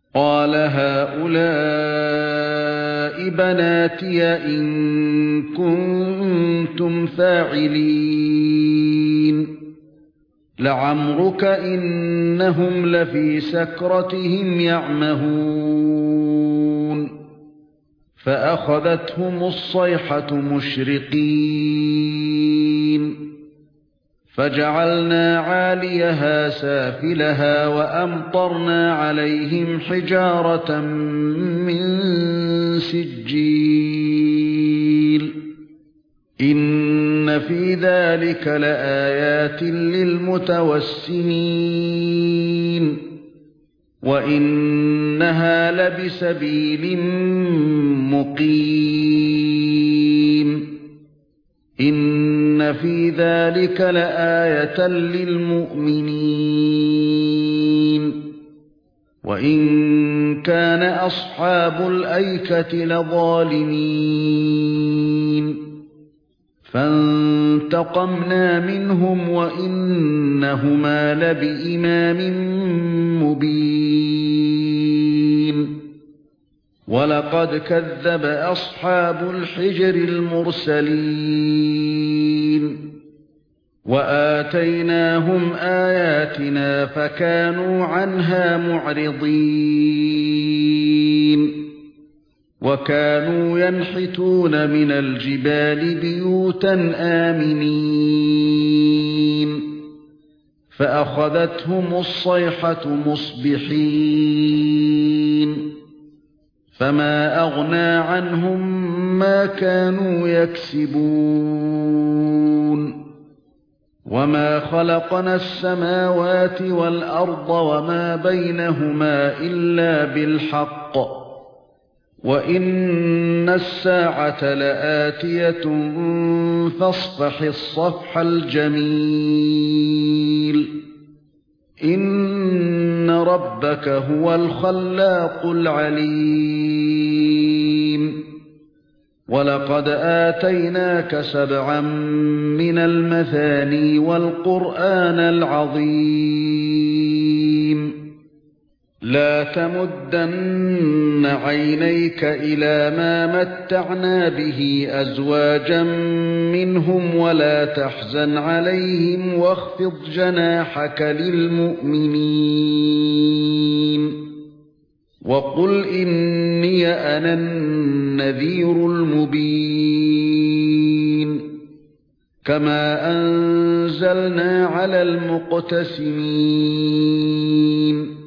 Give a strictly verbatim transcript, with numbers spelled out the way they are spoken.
قَالَ هَؤُلَاءِ بَنَاتِي إِن كُنتُمْ فَاعِلِينَ لَعَمْرُكَ إِنَّهُمْ لَفِي سَكْرَتِهِمْ يَعْمَهُونَ فَأَخَذَتْهُمُ الصَّيْحَةُ مُشْرِقِينَ فَجَعَلْنَا عَالِيَهَا سَافِلَهَا وَأَمْطَرْنَا عَلَيْهِمْ حِجَارَةً مِّن سِجِّيلٍ إِنَّ فِي ذَلِكَ لَآيَاتٍ لِلْمُتَوَسِّمِينَ وَإِنَّهَا لَبِسَبِيلٍ مُقِيمٍ إِنَّ فِي ذَلِكَ لَآيَةً لِلْمُؤْمِنِينَ وَإِن كَانَ أَصْحَابُ الْأَيْكَةِ لَظَالِمِينَ فَانتَقَمْنَا مِنْهُمْ وَإِنَّهُمَا لَبِإِمَامٍ مُبِينٍ وَلَقَدْ كَذَّبَ أَصْحَابُ الْحِجْرِ الْمُرْسَلِينَ وَآتَيْنَاهُمْ آيَاتِنَا فَكَانُوا عَنْهَا مُعْرِضِينَ وَكَانُوا يَنْحِتُونَ مِنَ الْجِبَالِ بُيُوتًا آمِنِينَ فَأَخَذَتْهُمُ الصَّيْحَةُ مُصْبِحِينَ فَمَا أَغْنَى عَنْهُمْ مَا كَانُوا يَكْسِبُونَ وَمَا خَلَقْنَا السَّمَاوَاتِ وَالْأَرْضَ وَمَا بَيْنَهُمَا إِلَّا بِالْحَقِّ وَإِنَّ السَّاعَةَ لَآتِيَةٌ فَاصْفَحِ الصَّفْحَ الْجَمِيلَ إِنَّ رَبَّكَ هُوَ الْخَلَّاقُ الْعَلِيمُ وَلَقَدْ آتَيْنَاكَ سَبْعًا مِنَ الْمَثَانِي وَالْقُرْآنَ الْعَظِيمَ لَا تَمُدَّنَّ عَيْنَيْكَ إِلَى مَا مَتَّعْنَا بِهِ أَزْوَاجًا مِنْهُمْ وَلَا تَحْزَنْ عَلَيْهِمْ وَاخْفِضْ جَنَاحَكَ لِلْمُؤْمِنِينَ وَقُلْ إِنِّي أَنَا النَّذِيرُ الْمُبِينُ كَمَا أَنزَلْنَا عَلَى الْمُقْتَسِمِينَ